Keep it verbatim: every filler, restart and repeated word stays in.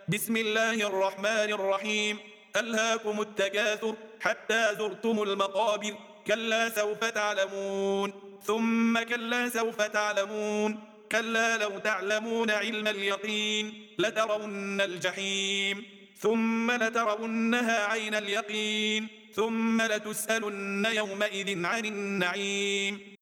بسم الله الرحمن الرحيم. ألهاكم التكاثر حتى زرتم المقابر، كلا سوف تعلمون ثم كلا سوف تعلمون، كلا لو تعلمون علم اليقين لترون الجحيم ثم لترونها عين اليقين ثم لتسألن يومئذ عن النعيم.